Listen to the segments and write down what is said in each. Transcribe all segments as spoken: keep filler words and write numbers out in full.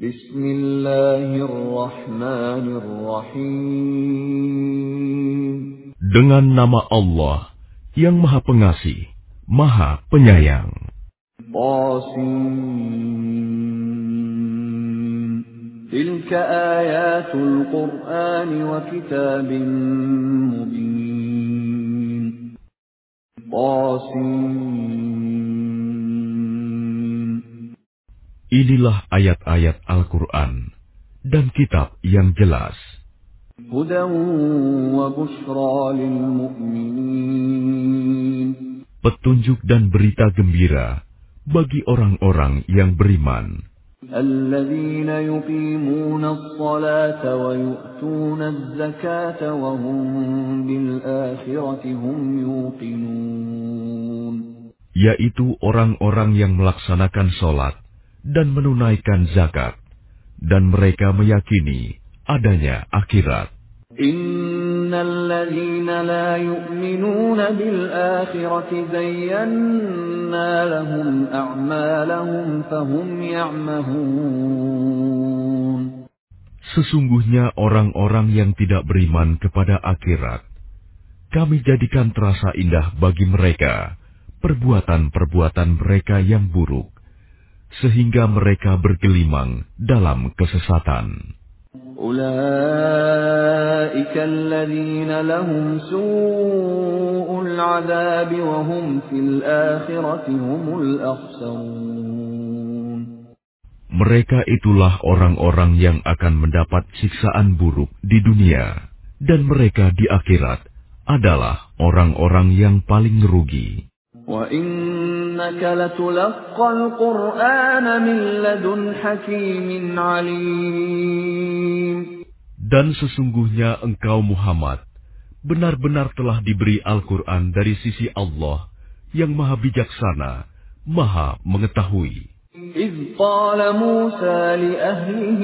Bismillahirrahmanirrahim. Dengan nama Allah yang Maha Pengasih, Maha Penyayang. Qasim. Tilka ayatul Qur'an wa kitabim mubin. Qasim. Inilah ayat-ayat Al-Quran dan kitab yang jelas. Hudan wa bushra lil mu'minin. Petunjuk dan berita gembira bagi orang-orang yang beriman. Alladzina yuqimuna as-salata wa yu'tuna az-zakata wa hum bil akhirati hum yuqinun. Yaitu orang-orang yang melaksanakan sholat dan menunaikan zakat, dan mereka meyakini adanya akhirat. Innal ladzina la yu'minuna bil akhirati zayyana lahum a'malahum fahum ya'mahun. Sesungguhnya orang-orang yang tidak beriman kepada akhirat, kami jadikan terasa indah bagi mereka perbuatan-perbuatan mereka yang buruk, sehingga mereka bergelimang dalam kesesatan. Ulaika alladzina lahum su'ul 'adzabi wa hum fil akhirati humul akhsarun. Mereka itulah orang-orang yang akan mendapat siksaan buruk di dunia, dan mereka di akhirat adalah orang-orang yang paling rugi. Wa innaka latulaqqal Qur'ana min ladun hakimin 'alim. Dan sesungguhnya engkau Muhammad benar-benar telah diberi Al-Quran dari sisi Allah yang Maha Bijaksana, Maha Mengetahui. إذ قال موسى لأهله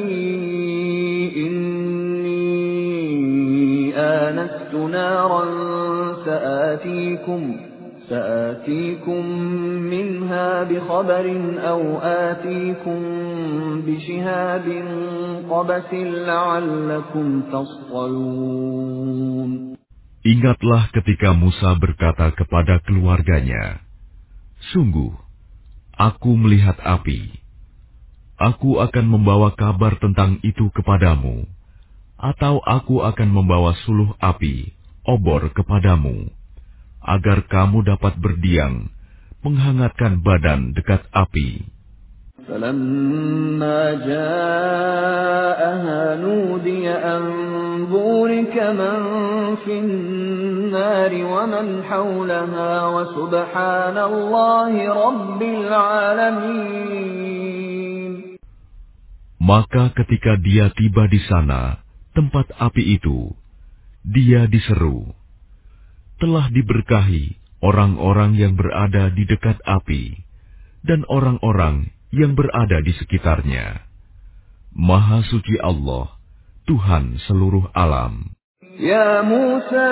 إني آنست نارا سآتيكم سآتيكم منها بخبر أو آتيكم بشهاب قبس لعلكم تصطلون. Ingatlah ketika Musa berkata kepada keluarganya, "Sungguh, aku melihat api. Aku akan membawa kabar tentang itu kepadamu, atau aku akan membawa suluh api, obor kepadamu, agar kamu dapat berdiam, menghangatkan badan dekat api." فَلَمَّا جَاءَهَا نُودِيَ أَن بُورِكَ مَن فِي النَّارِ وَمَنْ حَوْلَهَا وَسُبْحَانَ اللَّهِ رَبِّ الْعَالَمِينَ. Maka ketika dia tiba di sana, tempat api itu, dia diseru, "Telah diberkahi orang-orang yang berada di dekat api, dan orang-orang yang berada di sekitarnya. Maha suci Allah, Tuhan seluruh alam." Ya Musa,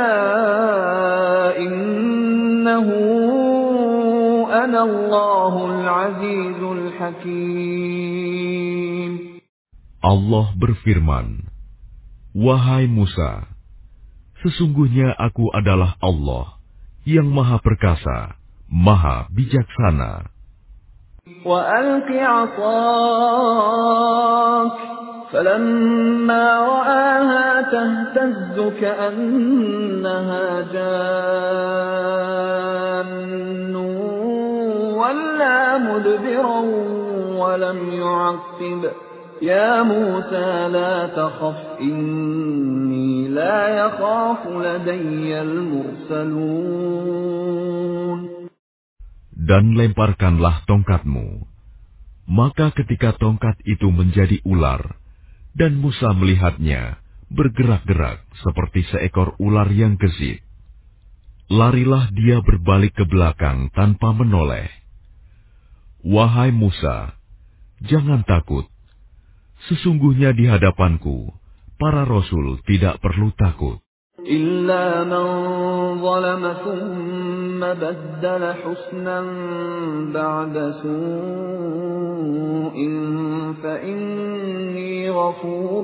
innahu ana Allahul Azizul Hakim. Allah berfirman, "Wahai Musa, sesungguhnya aku adalah Allah yang Maha Perkasa, Maha Bijaksana." وَأَلْقِ عَصَاكَ فَلَمَّا رَآهَا تَهْتَزُّ كَأَنَّهَا جَانٌّ وَلَّىٰ مُدْبِرًا وَلَمْ يُعَقِّبْ يَا مُوسَىٰ لَا تَخَفْ إِنِّي لَا يَخَافُ لَدَيَّ الْمُرْسَلُونَ. Dan lemparkanlah tongkatmu. Maka ketika tongkat itu menjadi ular, dan Musa melihatnya bergerak-gerak seperti seekor ular yang gesit, larilah dia berbalik ke belakang tanpa menoleh. Wahai Musa, jangan takut. Sesungguhnya di hadapanku, para rasul tidak perlu takut. إِلَّا مَنْ ظَلَمَ ثُمَّ بَدَّلَ حُسْنًا بَعْدَ سُوءٍ فَإِنَّ غفور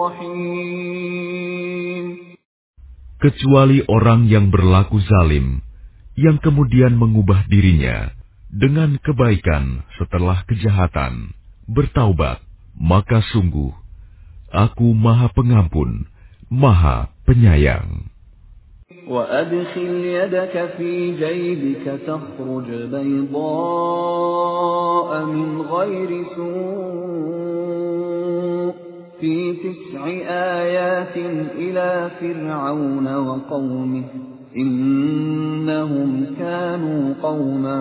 رحيم. Kecuali orang yang berlaku zalim, yang kemudian mengubah dirinya dengan kebaikan setelah kejahatan, bertaubat, maka sungguh Aku Maha Pengampun, Maha Penyayang. وَأَدْخِلْ يَدَكَ فِي جَيْبِكَ تَخْرُجْ بَيْضَاءَ مِنْ غَيْرِ سُوءٍ فِي تِسْعِ آيَاتٍ إِلَى فِرْعَوْنَ وَقَوْمِهِ إِنَّهُمْ كَانُوا قَوْمًا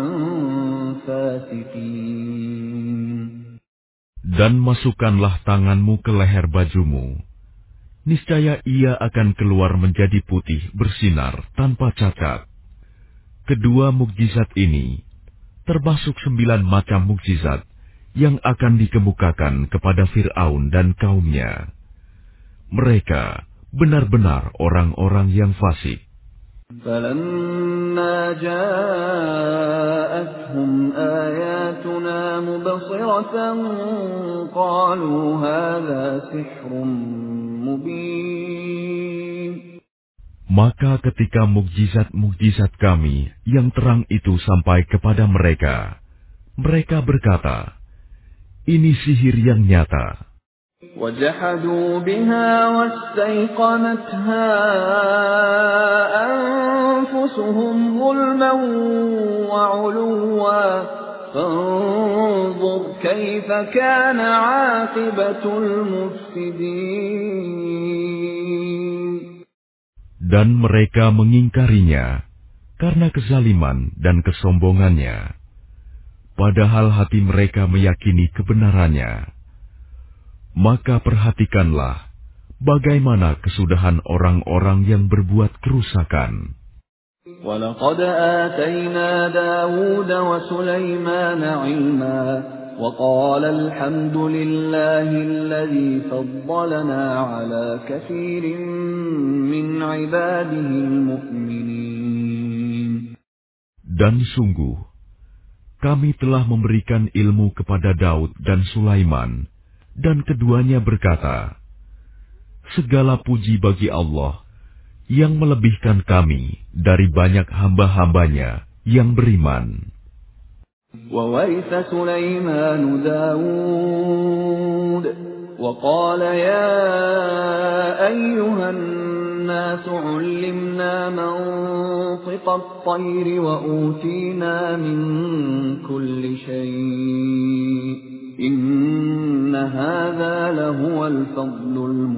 فَاسِقِينَ. Dan masukkanlah tanganmu ke leher bajumu. Niscaya ia akan keluar menjadi putih bersinar tanpa cacat. Kedua mukjizat ini termasuk sembilan macam mukjizat yang akan dikemukakan kepada Fir'aun dan kaumnya. Mereka benar-benar orang-orang yang fasik. فَلَمَّا جَاءَتْهُمْ آيَاتُنَا مُبْصِرَةً قَالُوا هَذَا سِحْرٌ مُبِينٌ. Maka ketika mukjizat-mukjizat kami yang terang itu sampai kepada mereka, mereka berkata, ini sihir yang nyata. وَجَحَدُوا بِهَا وَاسْتَيْقَنَتْهَا أَنفُسُهُمْ ظُلْمًا وَعُلُوًّا فَانظُرْ كَيْفَ كَانَ عَاقِبَةُ الْمُفْسِدِينَ. Dan mereka mengingkarinya karena kezaliman dan kesombongannya, padahal hati mereka meyakini kebenarannya. Maka perhatikanlah bagaimana kesudahan orang-orang yang berbuat kerusakan. وَلَقَدْ آتَيْنَا دَاوُودَ وَسُلَيْمَانَ عِلْمًا وَقَالَ الْحَمْدُ لِلَّهِ الَّذِي فَضَّلَنَا عَلَى كَثِيرٍ مِّنْ عِبَادِهِ الْمُؤْمِنِينَ. Dan sungguh, kami telah memberikan ilmu kepada Daud dan Sulaiman, dan keduanya berkata, segala puji bagi Allah yang melebihkan kami dari banyak hamba-hambanya yang beriman. وَوَرِثَ سُلَيْمَانُ دَاوُودَ وَقَالَ يَا أَيُّهَا النَّاسُ عُلِّمْنَا مَنطِقَ الطَّيْرِ وَأُوتِينَا مِن كُلِّ شَيْءٍ إِنَّ هَذَا لَهُوَ الْفَضْلُ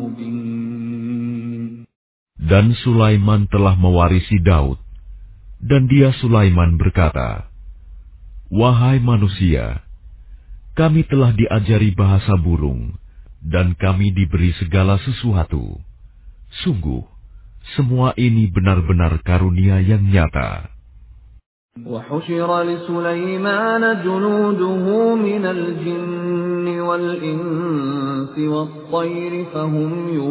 الْمُبِينُ. Dan Sulaiman telah mewarisi Daud, dan dia Sulaiman berkata, wahai manusia, kami telah diajari bahasa burung, dan kami diberi segala sesuatu. Sungguh, semua ini benar-benar karunia yang nyata. وَحُشِرَ لِسُلَيْمَانَ جُنُودُهُ مِنَ الْجِنِّ وَالْإِنسِ وَالطَّيْرِ فَهُمْ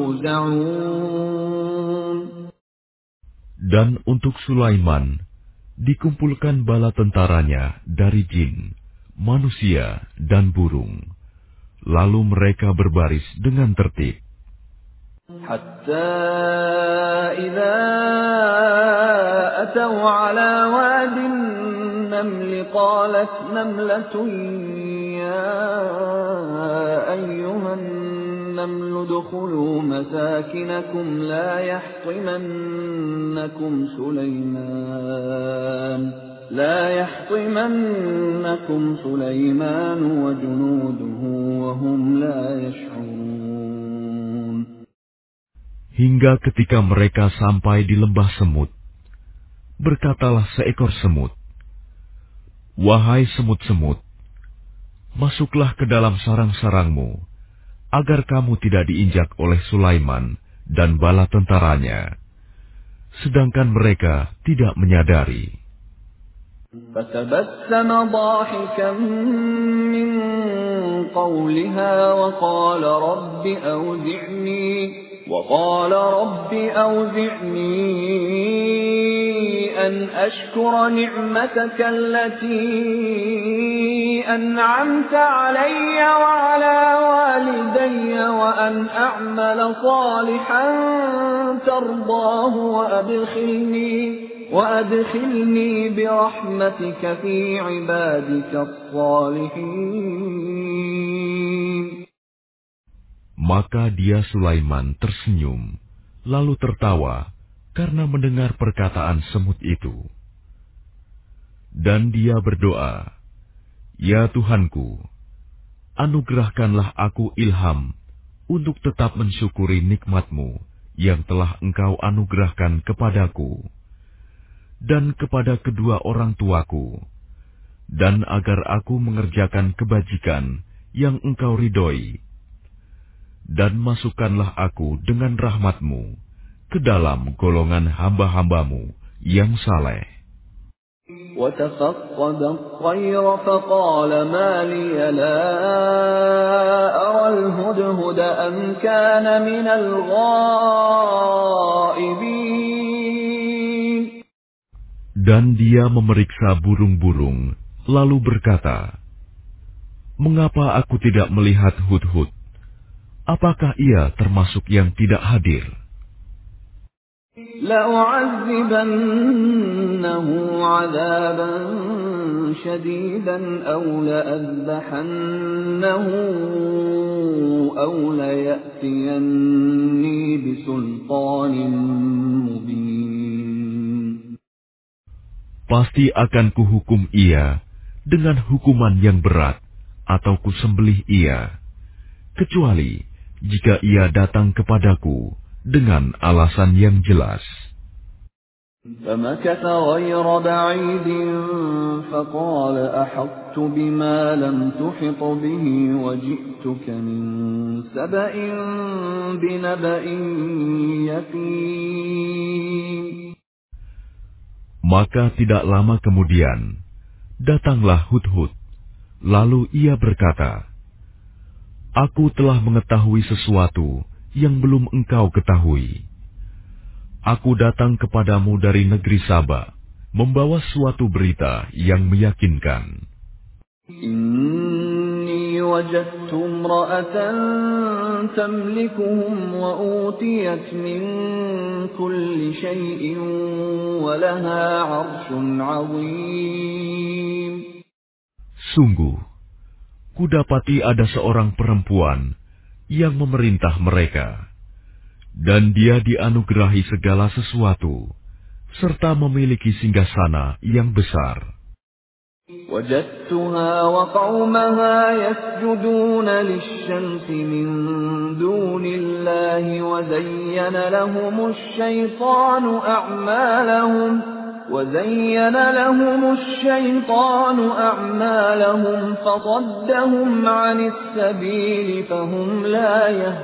يُوزَعُونَ. Dan untuk Sulaiman dikumpulkan bala tentaranya dari jin, manusia, dan burung. Lalu mereka berbaris dengan tertib. حتى إذا أتوا على واد النمل قالت نملة يا أيها النمل ادخلوا مساكنكم لا يحطمنكم سليمان لا يحطمنكم سليمان وجنوده وهم لا يشعرون. Hingga ketika mereka sampai di lembah semut, berkatalah seekor semut, wahai semut-semut, masuklah ke dalam sarang-sarangmu, agar kamu tidak diinjak oleh Sulaiman dan bala tentaranya, sedangkan mereka tidak menyadari. فَتَبَسَّمَ ضَاحِكًا مِّن قَوْلِهَا وَقَالَ رَبِّ أَوْزِعْنِي وَقَالَ رَبِّ أَوْزِعْنِي أَنْ أَشْكُرَ نِعْمَتَكَ الَّتِي أَنْعَمْتَ عَلَيَّ وَعَلَى وَالِدَيَّ وَأَنْ أن أعمل صالحا ترضاه وأدخلني وأدخلني برحمتك في عبادك الصالحين. Maka dia Sulaiman tersenyum, lalu tertawa karena mendengar perkataan semut itu. Dan dia berdoa, "Ya Tuhanku, anugerahkanlah aku ilham untuk tetap mensyukuri nikmat-Mu yang telah Engkau anugerahkan kepadaku dan kepada kedua orang tuaku, dan agar aku mengerjakan kebajikan yang Engkau ridhoi. Dan masukkanlah aku dengan rahmat-Mu ke dalam golongan hamba-hamba-Mu yang saleh." وتفقد الطير فقال ما لي لا أرى الهدهد أم كان من الغائبين. Dan dia memeriksa burung-burung, lalu berkata, "Mengapa aku tidak melihat hudhud? Apakah ia termasuk yang tidak hadir?" لأعذبنه عذابا شديدا أو لأذبحنه أو ليأتيني بسلطان مبين. Pasti akan kuhukum ia dengan hukuman yang berat, atau kusembelih ia, kecuali jika ia datang kepadaku dengan alasan yang jelas. فمكث غير بعيد فقال أحطت بما لم تحط به وجئتك من سبأ بنبأ يقين. Maka tidak lama kemudian datanglah Hudhud, lalu ia berkata, "Aku telah mengetahui sesuatu yang belum engkau ketahui. Aku datang kepadamu dari negeri Saba, membawa suatu berita yang meyakinkan. Inni wajadtu imra'atan tamlikuhum wa utiyat min kulli shay'in wa laha 'arshun 'azim." Sungguh, kudapati ada seorang perempuan yang memerintah mereka, dan dia dianugerahi segala sesuatu, serta memiliki singgasana yang besar. وجدتها وقومها يسجدون للشمس من دون الله وزين لهم الشيطان أعمالهم وزين لهم الشيطان أعمالهم فصدهم عن السبيل فهم لا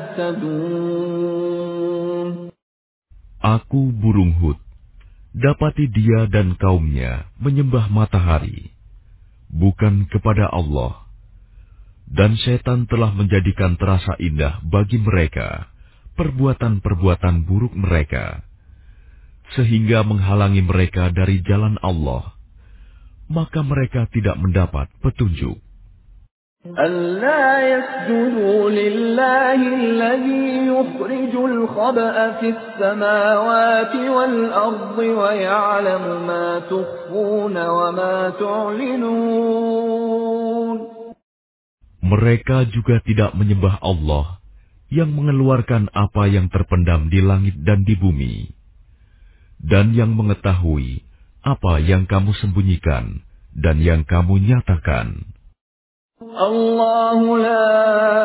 يهتدون. Aku burung Hud, dapati dia dan kaumnya menyembah matahari, bukan kepada Allah, dan setan telah menjadikan terasa indah bagi mereka perbuatan-perbuatan buruk mereka, sehingga menghalangi mereka dari jalan Allah, maka mereka tidak mendapat petunjuk. أَلَّا يَسْجُدُوا لِلَّهِ الَّذِي يُخْرِجُ الْخَبْءَ فِي السَّمَاوَاتِ وَالْأَرْضِ وَيَعْلَمُ مَا تُخْفُونَ وَمَا تُعْلِنُونَ. Mereka juga tidak menyembah Allah yang mengeluarkan apa yang terpendam di langit dan di bumi, dan yang mengetahui apa yang kamu sembunyikan dan yang kamu nyatakan. الله لا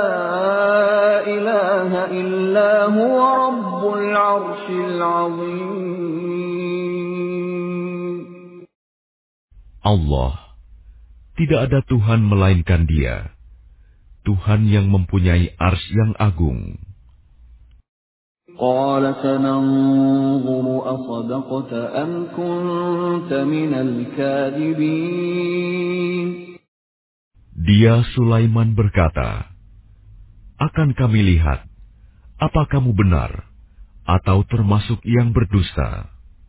إله إلا هو رب العرش العظيم. Allah, tidak ada Tuhan melainkan Dia, Tuhan yang mempunyai arsy yang agung. قال سننظر أصدقت أم كنت من الكاذبين. Dia Sulaiman berkata, "Akan kami lihat, apa kamu benar atau termasuk yang berdusta."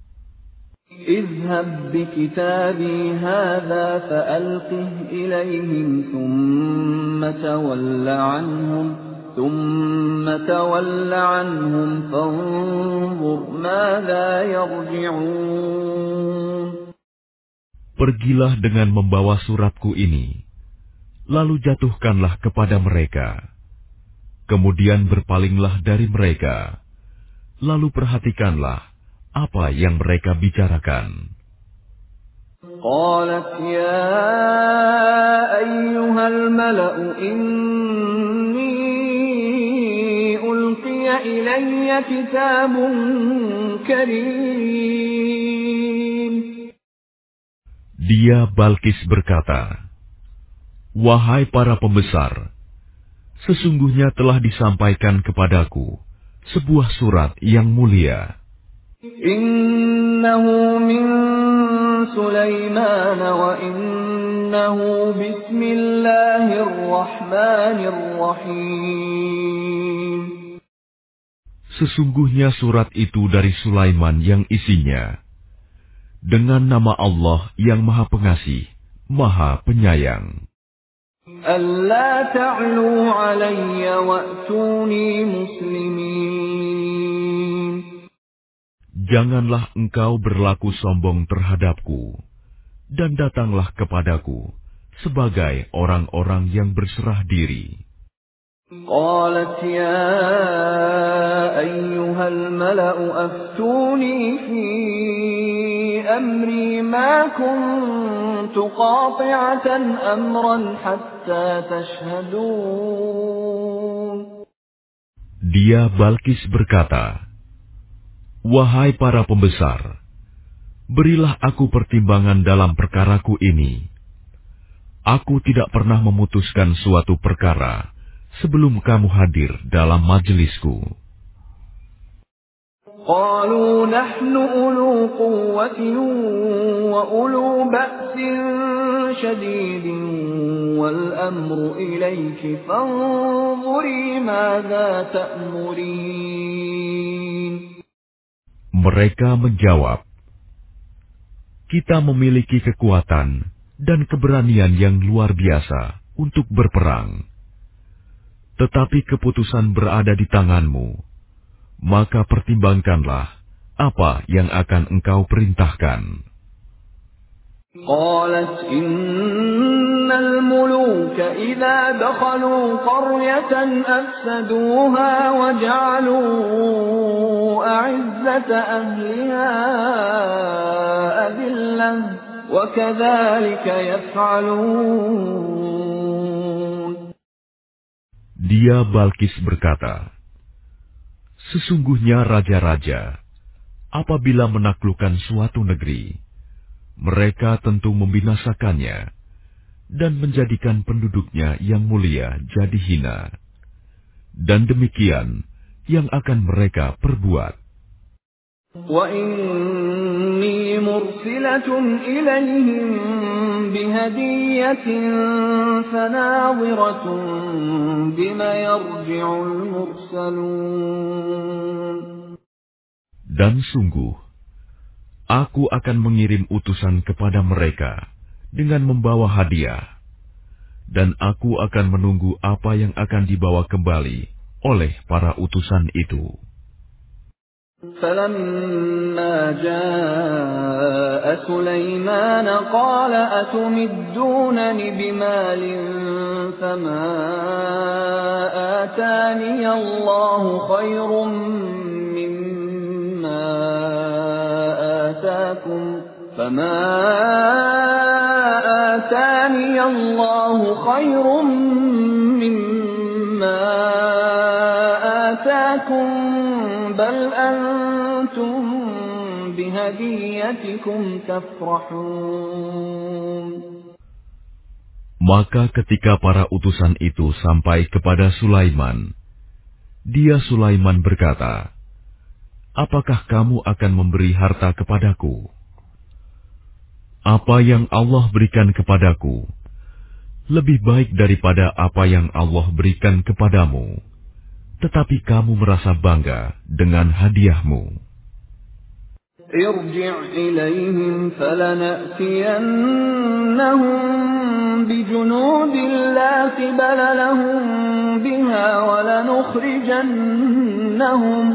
اذهب بكتابي هذا فألقه إليهم ثم تول عنهم ثم تَوَلَّ عَنْهُمْ فَانظُرْ مَاذَا يَرْجِعُونَ. Pergilah dengan membawa suratku ini, lalu jatuhkanlah kepada mereka. Kemudian berpalinglah dari mereka, lalu perhatikanlah apa yang mereka bicarakan. قالت يا أيها الملأ إني ألقي إلي كتاب كريم. Dia Balkis berkata, wahai para pembesar, sesungguhnya telah disampaikan kepadaku sebuah surat yang mulia. Innahu min Sulaiman wa innahu bismillahirrahmanirrahim. Sesungguhnya surat itu dari Sulaiman yang isinya dengan nama Allah yang Maha Pengasih, Maha Penyayang. Alla ta'lu 'alayya wa'tuni muslimin. Janganlah engkau berlaku sombong terhadapku, dan datanglah kepadaku sebagai orang-orang yang berserah diri. Qalat ya ayyuhal mala'u aftuni fi amri ma kuntu qati'atan amran hatta tashhadun. Dia Balkis berkata, wahai para pembesar, berilah aku pertimbangan dalam perkaraku ini. Aku tidak pernah memutuskan suatu perkara sebelum kamu hadir dalam majelisku. Qalu nahnu ulu quwwatin wa ulu ba'sin shadidin wal amru ilayki fanzuri madza ta'murin. Mereka menjawab, kita memiliki kekuatan dan keberanian yang luar biasa untuk berperang. Tetapi keputusan berada di tanganmu, maka pertimbangkanlah apa yang akan engkau perintahkan. Qalat innal muluka idza dakhalu qaryatan afsaduha wa ja'alu a'izzata ahliha adillah wa kadzalika yaf'alun. Dia Balkis berkata, sesungguhnya raja-raja apabila menaklukkan suatu negeri, mereka tentu membinasakannya dan menjadikan penduduknya yang mulia jadi hina. Dan demikian yang akan mereka perbuat. Wa inni mursilatun ilayhim bihadiyatin fanadhiratun bima yarji'ul mursalun. Dan sungguh, aku akan mengirim utusan kepada mereka dengan membawa hadiah, dan aku akan menunggu apa yang akan dibawa kembali oleh para utusan itu. فَلَمَّا جَاءَ سُلَيْمَانَ قَالَ أَتُمِدُّونَنِ بِمَالٍ فَمَا آتَانِيَ اللَّهُ خَيْرٌ مِّمَّا آتَاكُمْ فَمَا آتَانِيَ اللَّهُ خَيْرٌ مِّمَّا آتَاكُمْ بَلْ أَنْتُمْ بِهَدِيَّتِكُمْ تَفْرَحُونَ. Maka ketika para utusan itu sampai kepada Sulaiman, dia Sulaiman berkata, apakah kamu akan memberi harta kepadaku? Apa yang Allah berikan kepadaku lebih baik daripada apa yang Allah berikan kepadamu, tetapi kamu merasa bangga dengan hadiahmu. ارجع إليهم فلنأتينهم بجنود لا قبل لهم بها ولنخرجنهم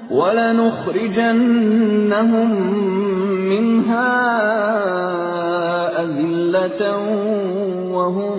ولنخرجنهم منها أذلة وهم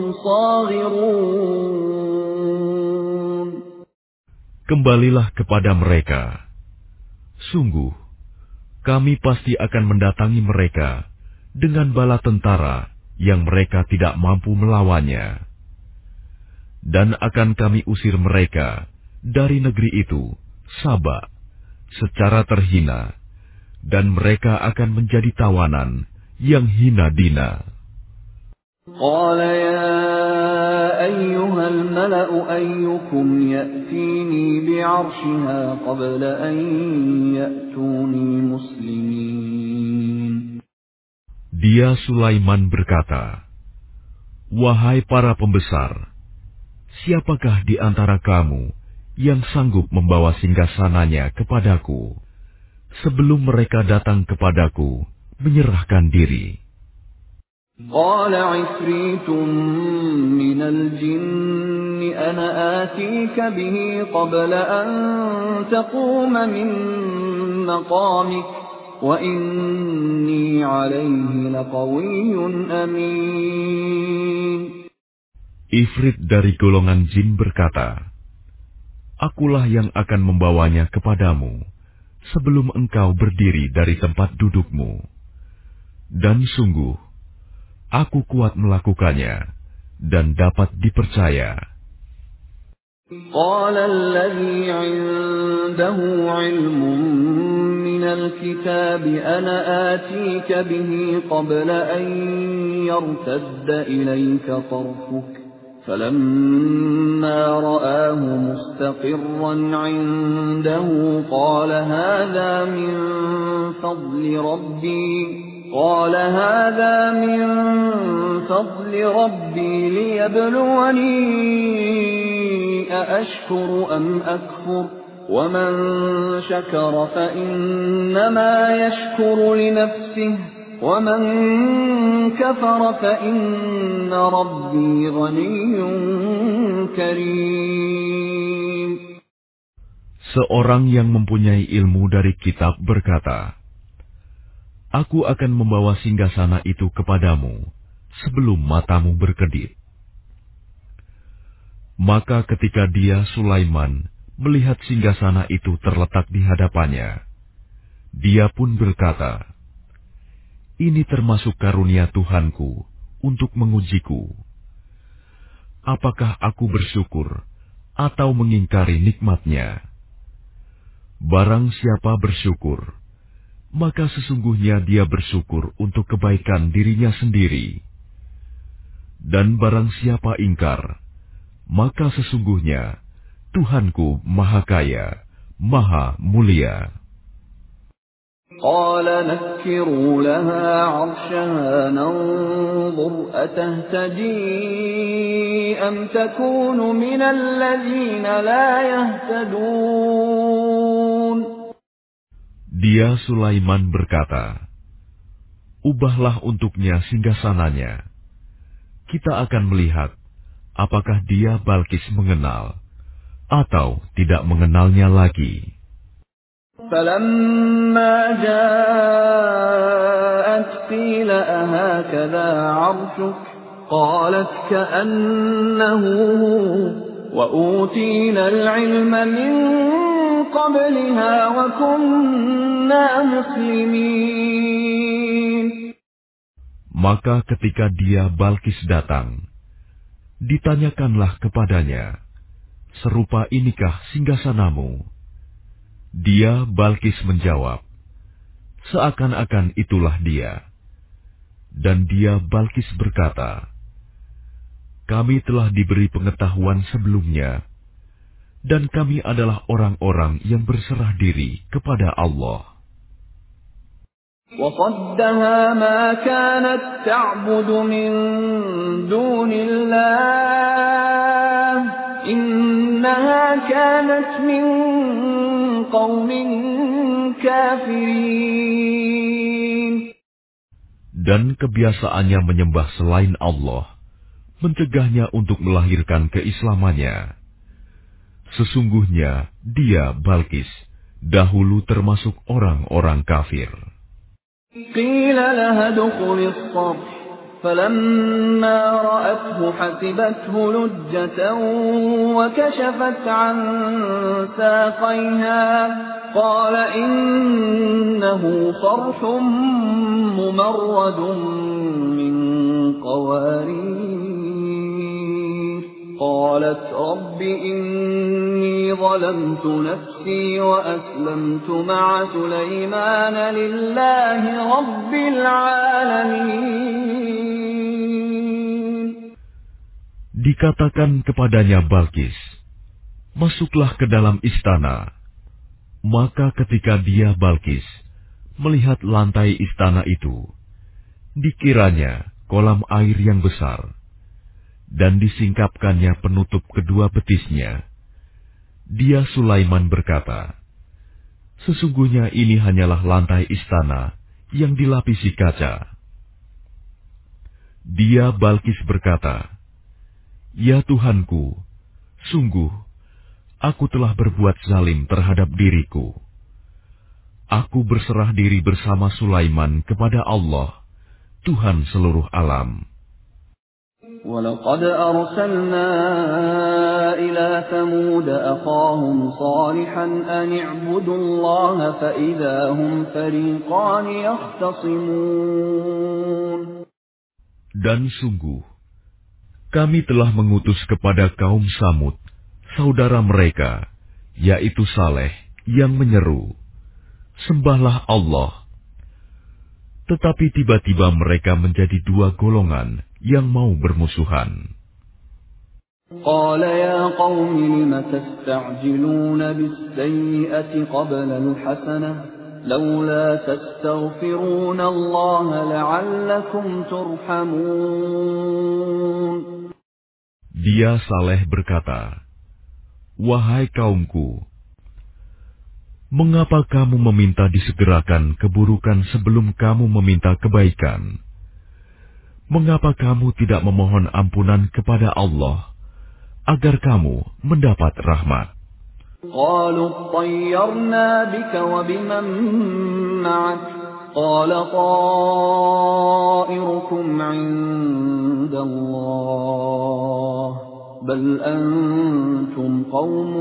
صاغرون. Kembalilah kepada mereka. Sungguh, kami pasti akan mendatangi mereka dengan bala tentara yang mereka tidak mampu melawannya. Dan akan kami usir mereka dari negeri itu, Saba, secara terhina, dan mereka akan menjadi tawanan yang hina dina. قال يا أيها الملأ أيكم يأتيني بعرشها قبل أن يأتوني مسلمين. Dia Sulaiman berkata, wahai para pembesar, siapakah di antara kamu yang sanggup membawa singgasananya kepadaku sebelum mereka datang kepadaku menyerahkan diri? قال عفريت من الجن أنا آتيك به قبل أن تقوم من مقامك وإني عليه لقوي أمين. Ifrit dari golongan jin berkata, akulah yang akan membawanya kepadamu sebelum engkau berdiri dari tempat dudukmu. Dan sungguh, aku kuat melakukannya dan dapat dipercaya. قال الذي عنده علم من الكتاب أنا آتيك به قبل أن يرتد إليك طرفك فلما رآه مستقرا عنده قال هذا من فضل ربي قال هذا من فضل ربي ليبلوني أأشكر أم أكفر ومن شكر فإنما يشكر لنفسه ومن كفر فإن ربي غني كريم. Seorang yang mempunyai ilmu dari kitab berkata, aku akan membawa singgasana itu kepadamu sebelum matamu berkedip. Maka ketika dia, Sulaiman, melihat singgasana itu terletak di hadapannya, dia pun berkata, ini termasuk karunia Tuhanku untuk mengujiku. Apakah aku bersyukur atau mengingkari nikmatnya? Barang siapa bersyukur, maka sesungguhnya dia bersyukur untuk kebaikan dirinya sendiri. Dan barang siapa ingkar, maka sesungguhnya Tuhanku Maha Kaya, Maha Mulia. قال نكروا لها عرشها ننظر أتهتدي أم تكون من الذين لا يهتدون. Dia Sulaiman berkata, ubahlah untuknya singgasananya. Kita akan melihat apakah dia Balkis mengenal atau tidak mengenalnya lagi. فلما جاءت قيل أهكذا عرشك قالت كأنه وأوتينا العلم من قبلها وكنا مسلمين. Maka ketika dia Balkis datang, ditanyakanlah kepadanya, serupa inikah singgasanamu? Dia Balkis menjawab, seakan-akan itulah dia. Dan dia Balkis berkata, kami telah diberi pengetahuan sebelumnya, dan kami adalah orang-orang yang berserah diri kepada Allah. وَصَدَّهَا مَا كَانَتْ تَعْبُدُ مِن دُونِ اللَّهِ إِنَّهَا كَانَتْ مِن قوم كافرين. Dan kebiasaannya menyembah selain Allah mencegahnya untuk melahirkan keislamannya. Sesungguhnya dia, Balkis, dahulu termasuk orang-orang kafir. قيل لها ادخل الصرح فلما رأته حسبته لجة وكشفت عن ساقيها قال إنه صرح ممرد من قوارير قالت رب إني ظلمت نفسي وأسلمت مع سليمان لله رب العالمين. Dikatakan kepadanya Balkis, masuklah ke dalam istana. Maka ketika dia, Balkis, melihat lantai istana itu, dikiranya kolam air yang besar, dan disingkapkannya penutup kedua betisnya. Dia, Sulaiman, berkata, sesungguhnya ini hanyalah lantai istana yang dilapisi kaca. Dia, Balkis, berkata, ya Tuhanku, sungguh, aku telah berbuat zalim terhadap diriku. Aku berserah diri bersama Sulaiman kepada Allah, Tuhan seluruh alam. وَلَقَدْ أَرْسَلْنَا إِلَى ثَمُودَ أَخَاهُمْ صَالِحًا أَنِ اعْبُدُوا اللَّهَ فَإِذَا هُمْ فَرِيقَانِ يَخْتَصِمُونَ. Dan sungguh, kami telah mengutus kepada kaum Samud saudara mereka, yaitu Saleh, yang menyeru, sembahlah Allah. Tetapi tiba-tiba mereka menjadi dua golongan yang mau bermusuhan. قال يا قوم لم تستعجلون بالسيئة قبل الحسنة لولا تستغفرون الله لعلكم ترحمون. Dia, Saleh, berkata, wahai kaumku, mengapa kamu meminta disegerakan keburukan sebelum kamu meminta kebaikan? Mengapa kamu tidak memohon ampunan kepada Allah agar kamu mendapat rahmat? قالوا اطيرنا بك وبمن معك قال طائركم عند الله بل أنتم قوم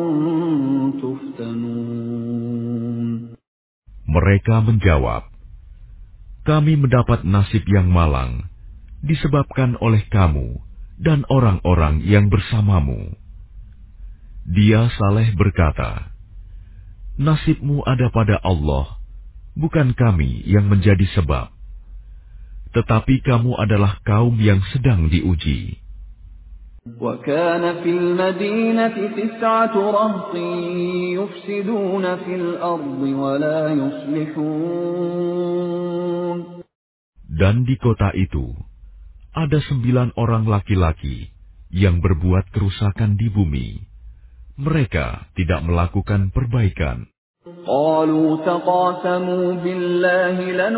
تفتنون. Mereka menjawab, kami mendapat nasib yang malang disebabkan oleh kamu dan orang-orang yang bersamamu. Dia, Saleh, berkata, nasibmu ada pada Allah, bukan kami yang menjadi sebab. Tetapi kamu adalah kaum yang sedang diuji. وَكَانَ فِي الْمَدِينَةِ تِسْعَةُ رَهْطٍ يُفْسِدُونَ فِي الْأَرْضِ وَلَا يُصْلِحُونَ. Dan di kota itu ada sembilan orang laki-laki yang berbuat kerusakan di bumi. Mereka tidak melakukan perbaikan. قالوا تقاسموا بالله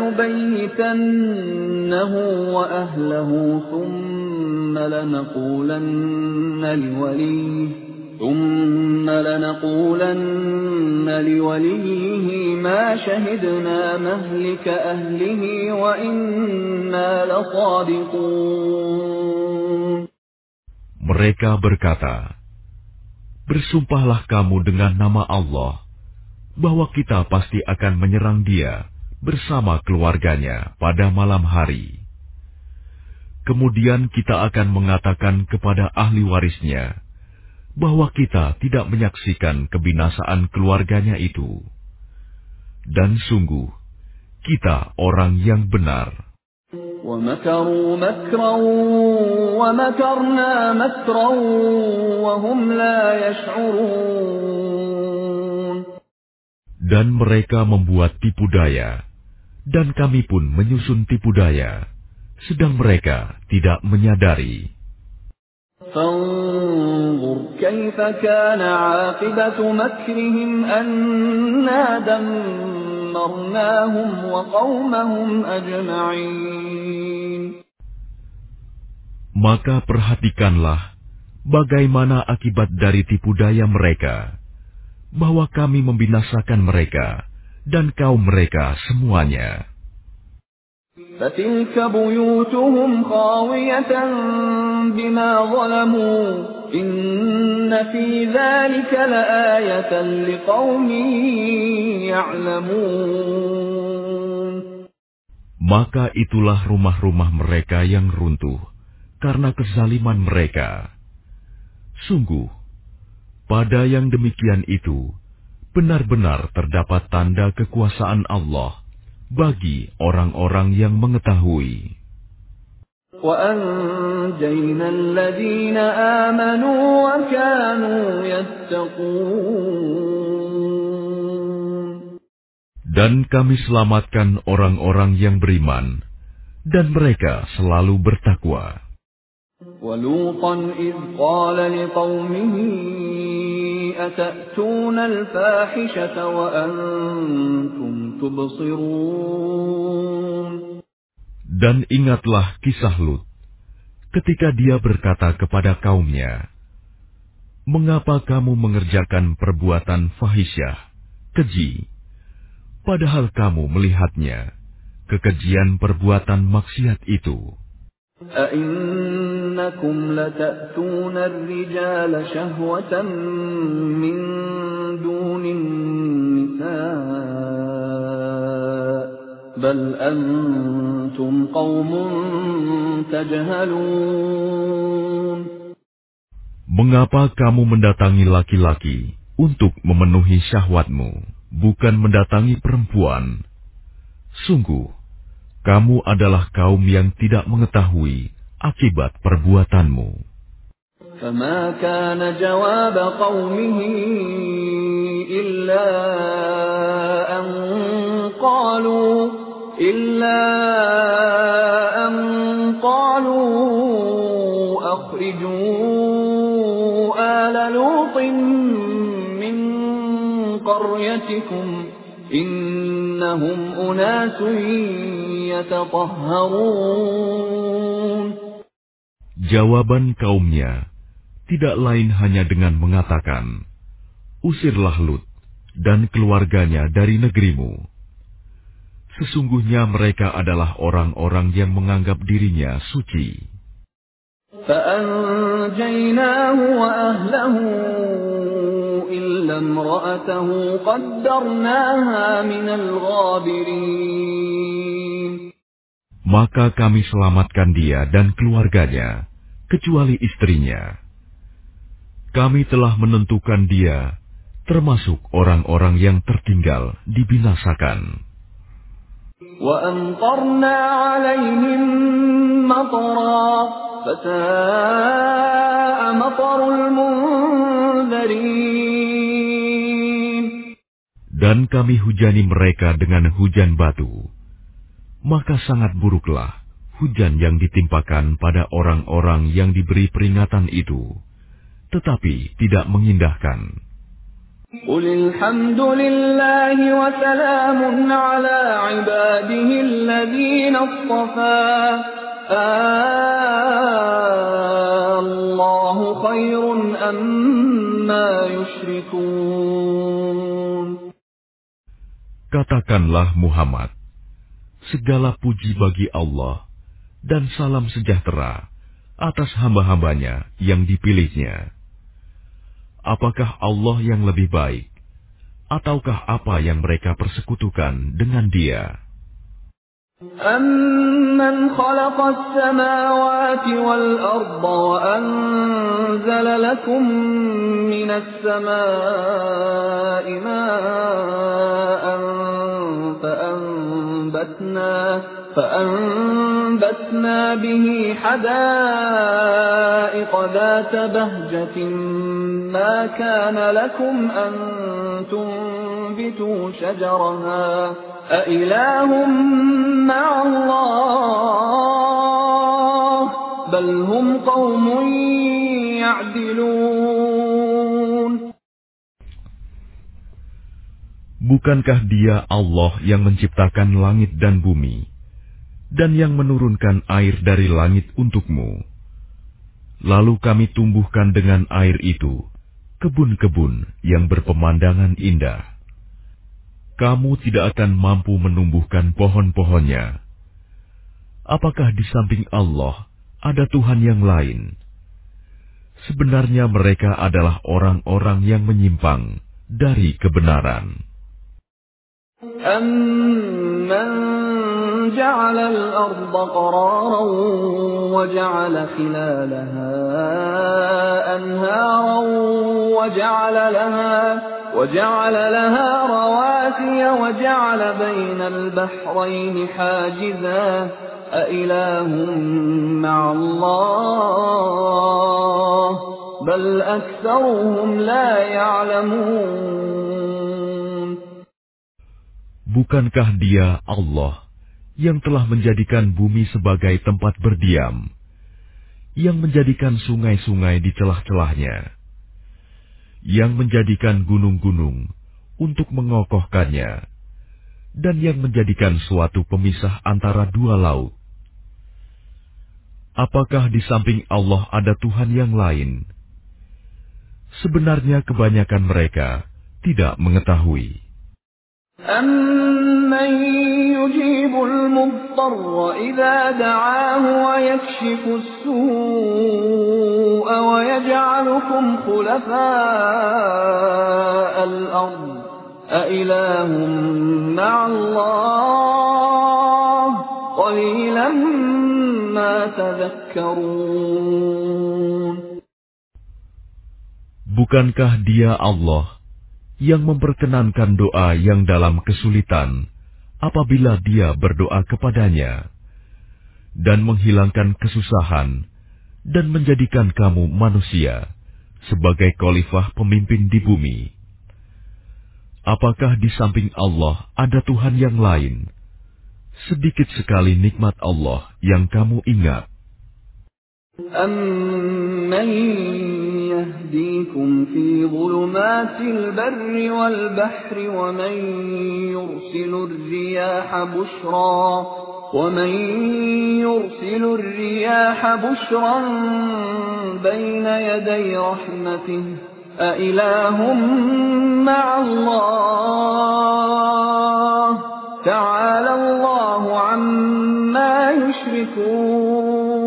لنبيتنه وأهله ثم لنقولن لوليه ثم لنقولن لوليه ما شهدنا مهلك أهله وإنا لصادقون. Mereka berkata, bersumpahlah kamu dengan nama Allah bahwa kita pasti akan menyerang dia bersama keluarganya pada malam hari. Kemudian kita akan mengatakan kepada ahli warisnya bahwa kita tidak menyaksikan kebinasaan keluarganya itu. Dan sungguh, kita orang yang benar. وَمَكَرُوا مَكْرًا وَمَكَرْنَا مَكْرًا وَهُمْ لَا يَشْعُرُونَ. Dan mereka membuat tipu daya, dan kami pun menyusun tipu daya, sedang mereka tidak menyadari. فانظر كيف كان عاقبة مكرهم أنا دمرناهم وقومهم أجمعين. Maka perhatikanlah bagaimana akibat dari tipu daya mereka, bahwa kami membinasakan mereka dan kaum mereka semuanya. فَتِلْكَ بُيُوتُهُمْ خَاوِيَةً بِمَا ظَلَمُوا إِنَّ فِي ذَلِكَ لَآيَةً لِقَوْمٍ يَعْلَمُونَ. Maka itulah rumah-rumah mereka yang runtuh karena kezaliman mereka. Sungguh, pada yang demikian itu, benar-benar terdapat tanda kekuasaan Allah bagi orang-orang yang mengetahui. وَأَنْجَيْنَا الَّذِينَ آمَنُوا وَكَانُوا يَتَّقُونَ. Dan kami selamatkan orang-orang yang beriman, dan mereka selalu bertakwa. وَلُوطًا إِذْ قَالَ لِقَوْمِهِ أَتَأْتُونَ الْفَاحِشَةَ وَأَنْتُمْ تُبْصِرُونَ. Dan ingatlah kisah Lut, ketika dia berkata kepada kaumnya, "Mengapa kamu mengerjakan perbuatan fahisyah, keji, padahal kamu melihatnya, kekejian perbuatan maksiat itu? أَإِنَّكُمْ لَتَأْتُونَ الرِّجَالَ شَهْوَةً مِّن دُونِ النِّسَاءِ بَلْ أَنْتُمْ قَوْمٌ تَجْهَلُونَ. Mengapa kamu mendatangi laki-laki untuk memenuhi syahwatmu, bukan mendatangi perempuan? Sungguh, kamu adalah kaum yang tidak mengetahui akibat perbuatanmu." فَمَا كَانَ جَوَابَ قَوْمِهِ إِلَّا أَنْ قَالُوا إِلَّا أَنْ قَالُوا أَخْرِجُوا آلَ لُوطٍ مِّنْ قَرْيَتِكُمْ إِنَّهُمْ أُنَاسٌ يَتَطَهَّرُونَ. Jawaban kaumnya tidak lain hanya dengan mengatakan, "Usirlah Lut dan keluarganya dari negerimu. Sesungguhnya mereka adalah orang-orang yang menganggap dirinya suci." فَأَنْجَيْنَاهُ وَأَهْلَهُ إِلَّا امْرَأَتَهُ قَدَّرْنَاهَا مِنَ الْغَابِرِينَ. Maka kami selamatkan dia dan keluarganya, kecuali istrinya. Kami telah menentukan dia termasuk orang-orang yang tertinggal dibinasakan. وَأَمْطَرْنَا عَلَيْهِمْ مَطَرًا فَسَاءَ مَطَرُ الْمُنذَرِينَ. Dan kami hujani mereka dengan hujan batu, maka sangat buruklah hujan yang ditimpakan pada orang-orang yang diberi peringatan itu, tetapi tidak mengindahkan. قُلِ الْحَمْدُ لِلَّهِ وَسَلَامٌ عَلَى عِبَادِهِ الَّذِينَ اصْطَفَى اللَّهُ خَيْرٌ أَمَّا يُشْرِكُونَ. Katakanlah Muhammad, segala puji bagi Allah dan salam sejahtera atas hamba-hambanya yang dipilihnya. Apakah Allah yang lebih baik, ataukah apa yang mereka persekutukan dengan Dia? أَمَّنْ خَلَقَ السَّمَاوَاتِ وَالْأَرْضَ وَأَنزَلَ لَكُم مِّنَ السَّمَاءِ مَاءً فَأَنبَتْنَا فَأَنبَتْنَا بِهِ حَدَائِقَ ذَاتَ بَهْجَةٍ مَا كَانَ لَكُمْ أَن تُنبِتُوا شَجَرَهَا أَإِلَٰهٌ مَّعَ اللَّهِ بَلْ هُمْ قَوْمٌ يعدلون Bukankah Dia Allah yang menciptakan langit dan bumi, dan yang menurunkan air dari langit untukmu? Lalu kami tumbuhkan dengan air itu kebun-kebun yang berpemandangan indah. Kamu tidak akan mampu menumbuhkan pohon-pohonnya. Apakah di samping Allah ada Tuhan yang lain? Sebenarnya mereka adalah orang-orang yang menyimpang dari kebenaran. أَمَّنْ جَعَلَ الْأَرْضَ قَرَارًا وَجَعَلَ خِلَالَهَا أَنْهَارًا وَجَعَلَ لَهَا وَجَعَلَ لَهَا رَوَاسِيَ وَجَعَلَ بَيْنَ الْبَحْرَيْنِ حَاجِزًا أَإِلَٰهٌ مَّعَ اللَّهِ بَلْ أَكْثَرُهُمْ لَا يَعْلَمُونَ Bukankah Dia Allah yang telah menjadikan bumi sebagai tempat berdiam, yang menjadikan sungai-sungai di celah-celahnya, yang menjadikan gunung-gunung untuk mengokohkannya, dan yang menjadikan suatu pemisah antara dua laut? Apakah di samping Allah ada Tuhan yang lain? Sebenarnya kebanyakan mereka tidak mengetahui. أَمَّن يُجِيبُ الْمُضْطَرَّ إِذَا دَعَاهُ وَيَكْشِفُ السُّوءَ وَيَجْعَلُكُمْ خُلَفَاءَ الْأَرْضِ أَإِلَٰهٌ مَّعَ اللَّهِ قَلِيلًا مَّا تَذَكَّرُونَ Bukankah Dia Allah yang memperkenankan doa yang dalam kesulitan apabila Dia berdoa kepadanya, dan menghilangkan kesusahan, dan menjadikan kamu manusia sebagai khalifah pemimpin di bumi? Apakah di samping Allah ada Tuhan yang lain? Sedikit sekali nikmat Allah yang kamu ingat. أَمَّن يَهْدِيكُمْ فِي ظُلُمَاتِ الْبَرِّ وَالْبَحْرِ وَمَن يُرْسِلُ الرِّيَاحَ بُشْرًا وَمَن يُرْسِلُ الرِّيَاحَ بُشْرًا بَيْنَ يَدَيْ رَحْمَتِهِ أَإِلَٰهٌ مَّعَ اللَّهِ تَعَالَى اللَّهُ عَمَّا يُشْرِكُونَ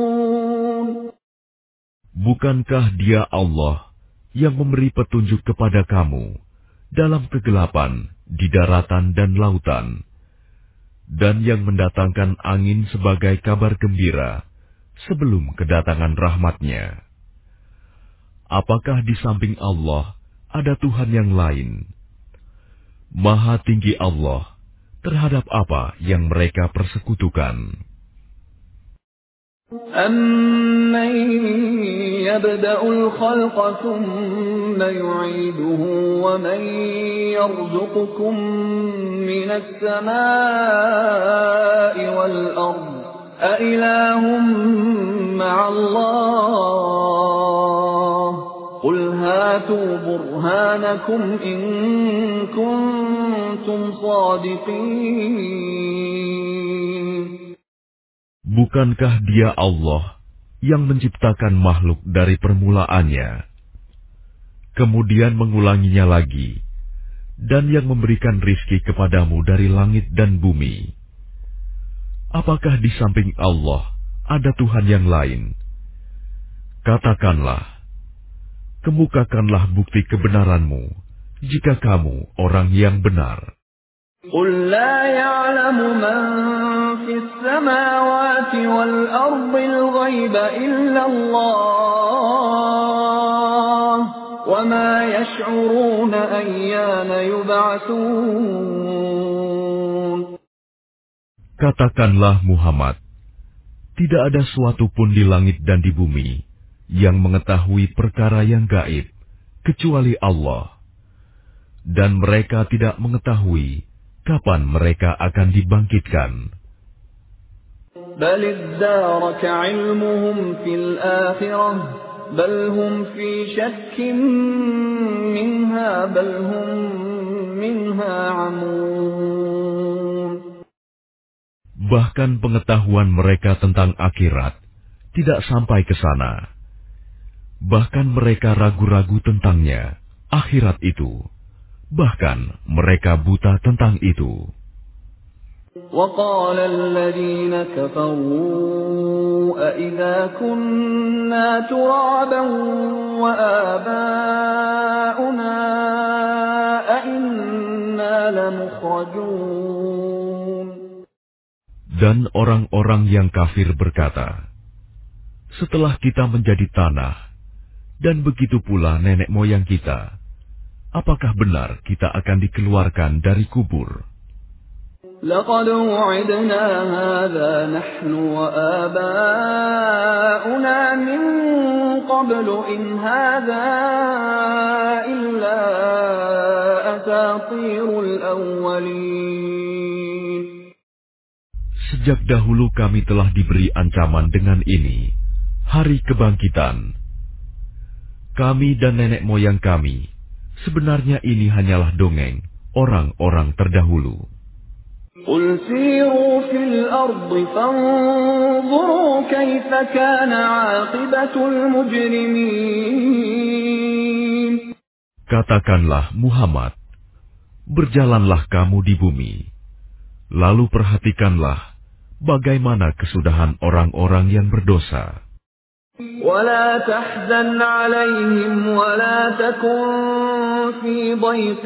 Bukankah Dia Allah yang memberi petunjuk kepada kamu dalam kegelapan di daratan dan lautan, dan yang mendatangkan angin sebagai kabar gembira sebelum kedatangan rahmat-Nya? Apakah di samping Allah ada Tuhan yang lain? Maha tinggi Allah terhadap apa yang mereka persekutukan. أَمَّن يَبْدَأُ الْخَلْقَ ثُمَّ يُعِيدُهُ وَمَن يَرْزُقُكُم مِّنَ السَّمَاءِ وَالْأَرْضِ أَإِلَٰهٌ مَّعَ اللَّهِ قُلْ هَاتُوا بُرْهَانَكُمْ إِن كُنتُمْ صَادِقِينَ Bukankah Dia Allah yang menciptakan makhluk dari permulaannya, kemudian mengulanginya lagi, dan yang memberikan rizki kepadamu dari langit dan bumi? Apakah di samping Allah ada Tuhan yang lain? Katakanlah, kemukakanlah bukti kebenaranmu jika kamu orang yang benar. قُل لَّا يَعْلَمُ مَن فِي السَّمَاوَاتِ وَالْأَرْضِ الْغَيْبَ إِلَّا اللَّهُ وَمَا يَشْعُرُونَ أَيَّانَ يُبْعَثُونَ Katakanlah Muhammad, tidak ada suatu pun di langit dan di bumi yang mengetahui perkara yang gaib kecuali Allah, dan mereka tidak mengetahui kapan mereka akan dibangkitkan. بَلِ ادَّارَكَ عِلْمُهُمْ فِي الْآخِرَةِ بل هم في شك منها بل هم منها عمون. Bahkan pengetahuan mereka tentang akhirat tidak sampai ke sana. Bahkan mereka ragu-ragu tentangnya, akhirat itu. Bahkan mereka buta tentang itu. وقال الذين كفروا أإذا كنا ترابا وآباؤنا أإنا لمخرجون. Dan orang-orang yang kafir berkata, setelah kita menjadi tanah, dan begitu pula nenek moyang kita, apakah benar kita akan dikeluarkan dari kubur? لقد وعدنا هذا نحن وآباؤنا من قبل إن هذا إلا أساطير الأولين. Sejak dahulu kami telah diberi ancaman dengan ini, hari kebangkitan. Kami dan nenek moyang kami, sebenarnya ini hanyalah dongeng orang-orang terdahulu. قل سيروا في الأرض فانظروا كيف كان عاقبة المجرمين. Katakanlah Muhammad, berjalanlah kamu di bumi, lalu perhatikanlah bagaimana kesudahan orang-orang yang berdosa. ولا تحزن عليهم ولا تكن في ضيق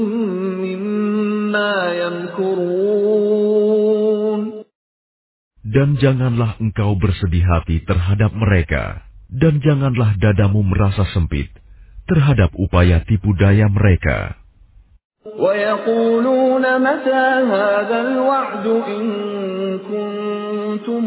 مما يمكرون. Dan janganlah engkau bersedih hati terhadap mereka, dan janganlah dadamu merasa sempit terhadap upaya tipu daya mereka. ويقولون متى هذا الوعد إن كنتم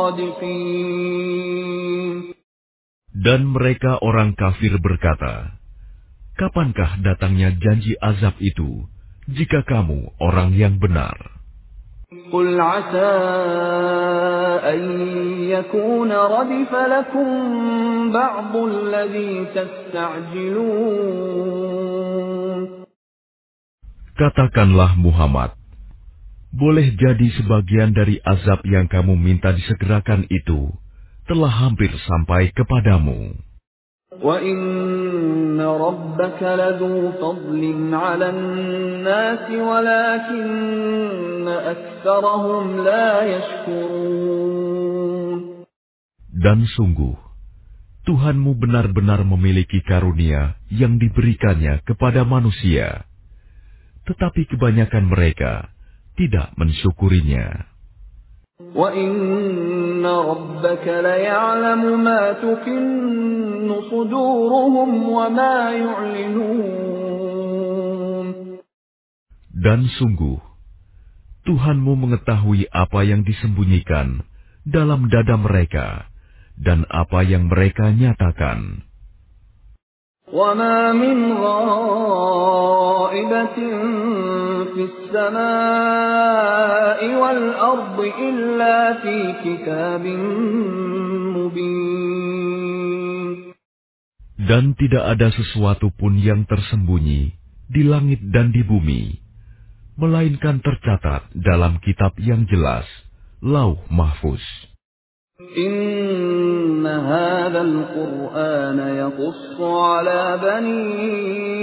صادقين. Dan mereka orang kafir berkata, kapankah datangnya janji azab itu, jika kamu orang yang benar? قل عسى أن يكون ردف لكم بعض الذي تستعجلون. Katakanlah Muhammad, boleh jadi sebagian dari azab yang kamu minta disegerakan itu telah hampir sampai kepadamu. وَإِنَّ رَبَّكَ لَذُو فَضْلٍ عَلَى النَّاسِ وَلَكِنَّ أَكْثَرَهُمْ لَا يَشْكُرُونَ. Dan sungguh, Tuhanmu benar-benar memiliki karunia yang diberikannya kepada manusia, tetapi kebanyakan mereka tidak mensyukurinya. وَإِنَّ رَبَّكَ لَيَعْلَمُ مَا تُكِنُّ صُدُورُهُمْ وَمَا يُعْلِنُونَ. Dan sungguh, Tuhanmu mengetahui apa yang disembunyikan dalam dada mereka dan apa yang mereka nyatakan. وَمَا مِنْ غَائِبَةٍ فِي السَّمَاءِ وَالْأَرْضِ إِلَّا فِي كِتَابٍ مُبِينٍ. Dan tidak ada sesuatu pun yang tersembunyi di langit dan di bumi, melainkan tercatat dalam kitab yang jelas, Lauh Mahfuz. إِنَّ هَذَا الْقُرْآنَ يَقُصُّ عَلَى بَنِي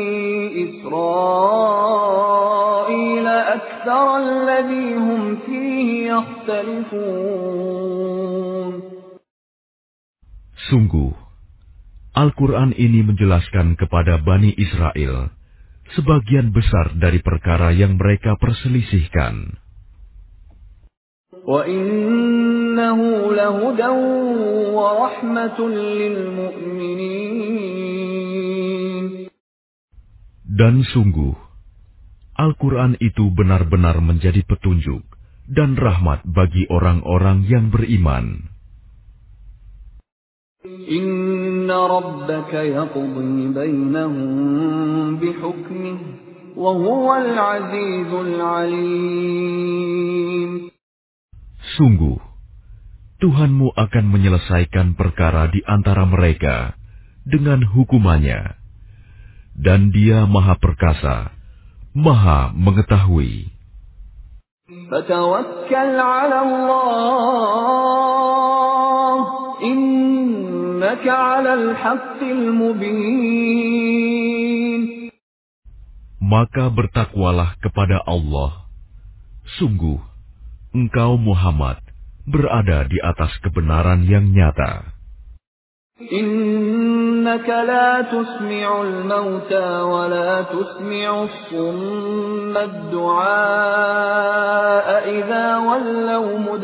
إِسْرَائِيلَ أَكْثَرَ الَّذِي هُمْ فِيهِ يَخْتَلِفُونَ. Sungguh, Al-Quran ini menjelaskan kepada Bani Israel sebagian besar dari perkara yang mereka perselisihkan. وَإِنَّهُ لَهُدًى وَرَحْمَةٌ لِّلْمُؤْمِنِينَ. Dan sungguh, Al-Quran itu benar-benar menjadi petunjuk dan rahmat bagi orang-orang yang beriman. إِنَّ رَبَّكَ يَقْضِي بَيْنَهُم بِحُكْمِهِ وَهُوَ الْعَزِيزُ الْعَلِيمُ. Sungguh, Tuhanmu akan menyelesaikan perkara di antara mereka dengan hukumannya. Dan Dia Maha Perkasa, Maha Mengetahui. Fatawakkal 'ala Allah, innaka 'alal haqqil mubin. Maka bertakwalah kepada Allah. Sungguh, engkau Muhammad berada di atas kebenaran yang nyata. Innaka la tusmi'ul mauta wa la tusmi'us summa ad-du'a idza wallaw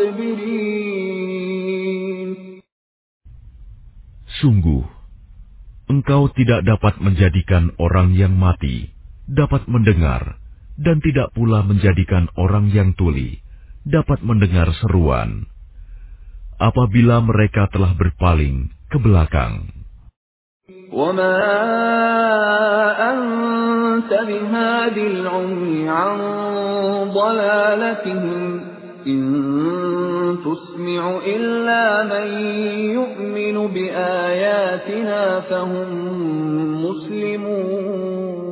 mudbirin. Sungguh, engkau tidak dapat menjadikan orang yang mati dapat mendengar, dan tidak pula menjadikan orang yang tuli dapat mendengar seruan apabila mereka telah berpaling ke belakang. وَمَا أَنْتَ بِهَادِ الْعُمْيِ عَنْ ضَلَالَتِهِمْ إِنْ تُسْمِعُ إِلَّا مَنْ يُؤْمِنُ بِآيَاتِنَا فَهُمْ مُسْلِمُونَ.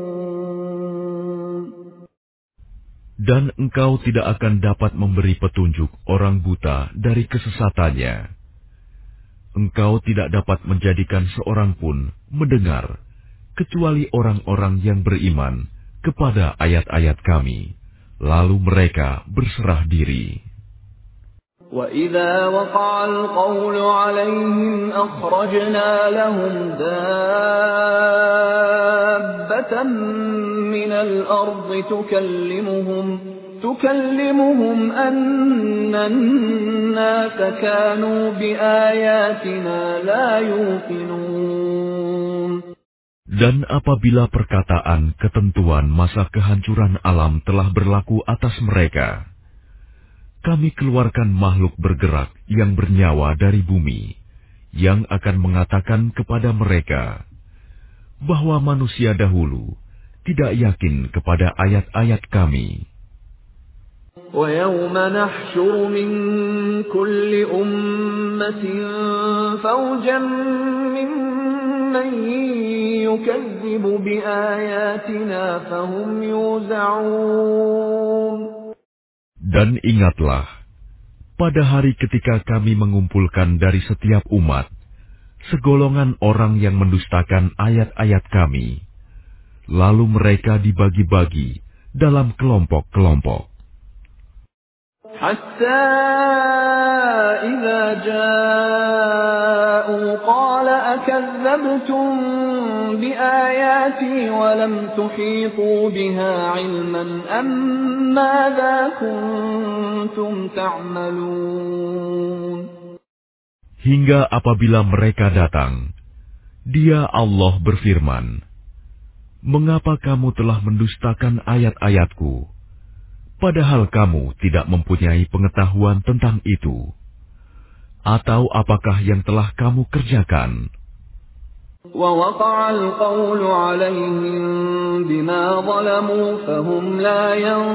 Dan engkau tidak akan dapat memberi petunjuk orang buta dari kesesatannya. Engkau tidak dapat menjadikan seorang pun mendengar, kecuali orang-orang yang beriman kepada ayat-ayat Kami, lalu mereka berserah diri. وَإِذَا وَقَعَ الْقَوْلُ عَلَيْهِمْ أَخْرَجْنَا لَهُمْ دَابَّةً مِّنَ الْأَرْضِ تُكَلِّمُهُمْ تُكَلِّمُهُمْ أَنَّ النَّاسَ كَانُوا بِآيَاتِنَا لَا يُوقِنُونَ. Dan apabila perkataan ketentuan masa kehancuran alam telah berlaku atas mereka, Kami keluarkan makhluk bergerak yang bernyawa dari bumi, yang akan mengatakan kepada mereka bahwa manusia dahulu tidak yakin kepada ayat-ayat Kami. وَيَوْمَ نَحْشُرُ مِنْ كُلِّ أُمَّةٍ فَوْجًا مِّمَّنْ يُكَذِّبُ بِآيَاتِنَا فَهُمْ يُوزَعُونَ. Dan ingatlah, pada hari ketika kami mengumpulkan dari setiap umat, segolongan orang yang mendustakan ayat-ayat Kami, lalu mereka dibagi-bagi dalam kelompok-kelompok. حتى إذا جاءوا قال أكذبتم بآياتي ولم تحيطوا بها علما أم ماذا كنتم تعملون. Hingga apabila mereka datang, Dia Allah berfirman, "Mengapa kamu telah mendustakan ayat-ayatku? Padahal kamu tidak mempunyai pengetahuan tentang itu. Atau apakah yang telah kamu kerjakan?" وَوَقَعَ الْقَوْلُ عَلَيْهِمْ بِمَا ظَلَمُوا فَهُمْ لَا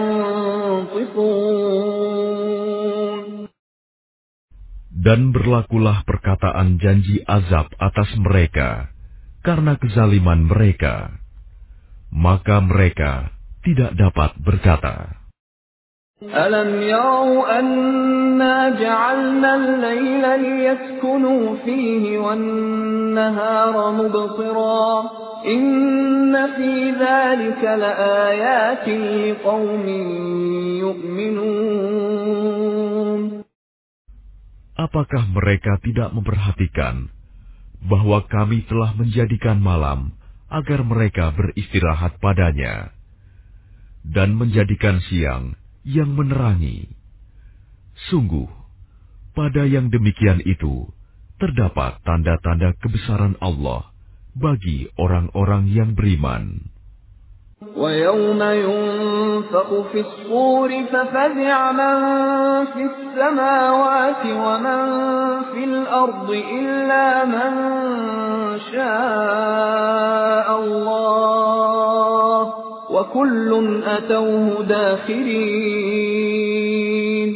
يَنطِقُونَ. Dan berlakulah perkataan janji azab atas mereka karena kezaliman mereka, maka mereka tidak dapat berkata. أَلَمْ يَرَوْا أَنَّا جَعَلْنَا اللَّيْلَ لِيَسْكُنُوا فِيهِ وَالنَّهَارَ مُبْصِرًا إِنَّ فِي ذَلِكَ لَآيَاتٍ لِقَوْمٍ يُؤْمِنُونَ. Apakah mereka tidak memperhatikan bahwa Kami telah menjadikan malam agar mereka beristirahat padanya, dan menjadikan siang yang menerangi? Sungguh, pada yang demikian itu terdapat tanda-tanda kebesaran Allah bagi orang-orang yang beriman. وَيَوْمَ يُنفَخُ فِي الصُّورِ فَفَزِعَ مَن فِي السَّمَاوَاتِ وَمَن فِي الْأَرْضِ إِلَّا مَن شَاءَ اللَّهُ وَكُلٌّ أَتَوْهُ دَاخِرِينَ.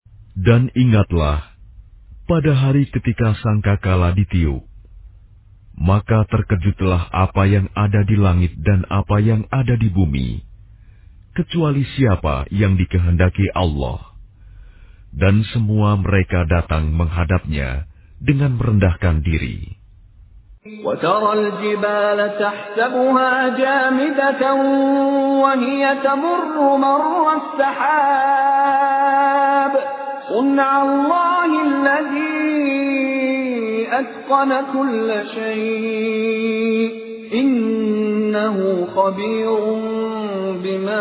Dan ingatlah, pada hari ketika sangkakala ditiup, Maka terkejutlah apa yang ada di langit dan apa yang ada di bumi, kecuali siapa yang dikehendaki Allah. Dan semua mereka datang menghadapnya dengan merendahkan diri. وَتَرَى الْجِبَالَ تَحْسَبُهَا جَامِدَةً وَهِيَ تَمُرُّ مَرَّ السَّحَابِ صُنْعَ اللَّهِ الَّذِي أَتْقَنَ كُلَّ شَيْءٍ إِنَّهُ خَبِيرٌ بِمَا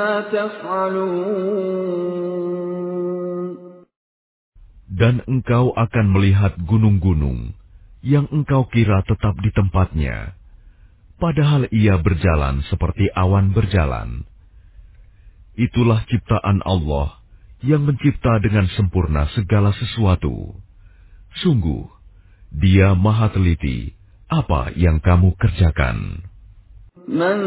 تَفْعَلُونَ. Dan engkau akan melihat gunung-gunung yang engkau kira tetap di tempatnya, padahal ia berjalan seperti awan berjalan. Itulah ciptaan Allah yang mencipta dengan sempurna segala sesuatu. Sungguh, Dia Maha Teliti apa yang kamu kerjakan. Man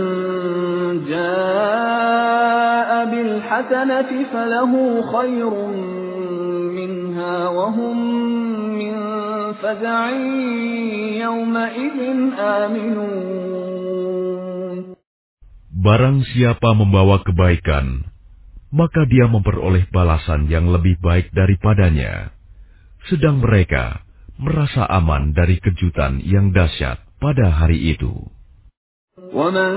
jaa'a bil hasanati falahu khairun minha wa hum min faza'in yawma idzin aminun. Barang siapa membawa kebaikan, maka dia memperoleh balasan yang lebih baik daripadanya. Sedang mereka merasa aman dari kejutan yang dahsyat pada hari itu. وَمَنْ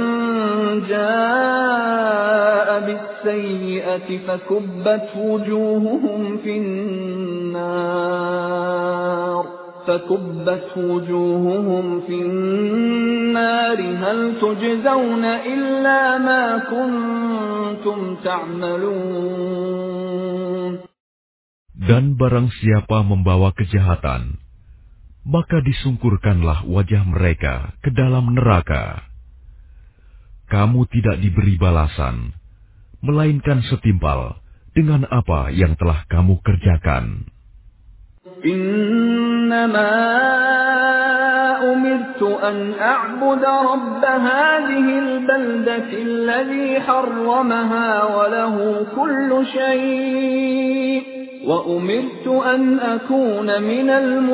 جَاءَ بِالسَّيِّئَةِ فَكُبَّتْ وُجُوهُهُمْ فِي النَّارِ فَكُبَّتْ وُجُوهُهُمْ فِي النَّارِ هَلْ تُجْزَوْنَ إِلَّا مَا كُنْتُمْ تَعْمَلُونَ. Dan barang siapa membawa kejahatan, maka disungkurkanlah wajah mereka ke dalam neraka. Kamu tidak diberi balasan, melainkan setimpal dengan apa yang telah kamu kerjakan. Innama umirtu an a'buda rabb hadhihi al-baldati alladhi harramaha wa lahu kullu shay'. وَأُمِرْتُ أَنْ أَكُونَ مِنَ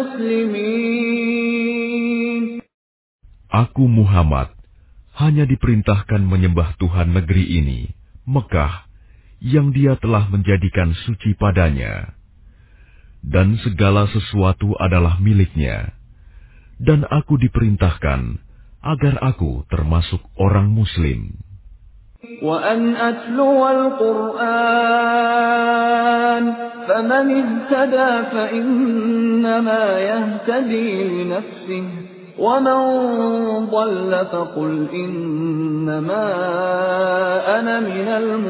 الْمُسْلِمِينَ. Aku Muhammad hanya diperintahkan menyembah Tuhan negeri ini, Mekah, yang Dia telah menjadikan suci padanya. Dan segala sesuatu adalah miliknya. Dan aku diperintahkan agar aku termasuk orang Muslim. وَأَنْ أَتْلُوَ الْقُرْآنَ فَمَنِ اهْتَدَى فَإِنَّمَا يَهْتَدِي لِنَفْسِهِ وَمَنْ ضَلَّ فَقُلْ إِنَّمَا أَنَا مِنَ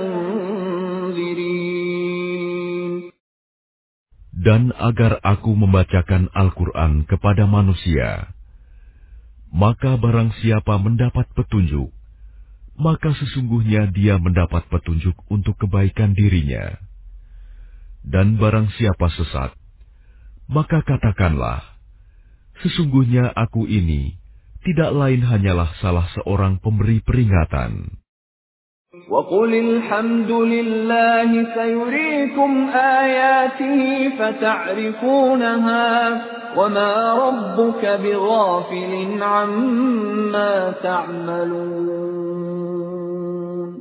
الْمُنْذِرِينَ. Dan agar aku membacakan Al-Quran kepada manusia, maka barang siapa mendapat petunjuk, maka sesungguhnya dia mendapat petunjuk untuk kebaikan dirinya. Dan barang siapa sesat, maka katakanlah, sesungguhnya aku ini tidak lain hanyalah salah seorang pemberi peringatan. وَقُلِ الْحَمْدُ لِلَّهِ سَيُرِيكُمْ آيَاتِهِ فَتَعْرِفُونَهَا وَمَا رَبُّكَ بِغَافِلٍ عَمَّا تَعْمَلُونَ.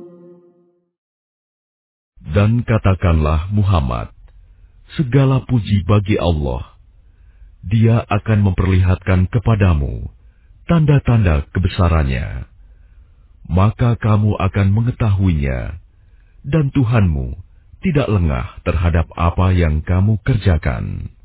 Dan katakanlah Muhammad, segala puji bagi Allah. Dia akan memperlihatkan kepadamu tanda-tanda kebesarannya. Maka kamu akan mengetahuinya, dan Tuhanmu tidak lengah terhadap apa yang kamu kerjakan.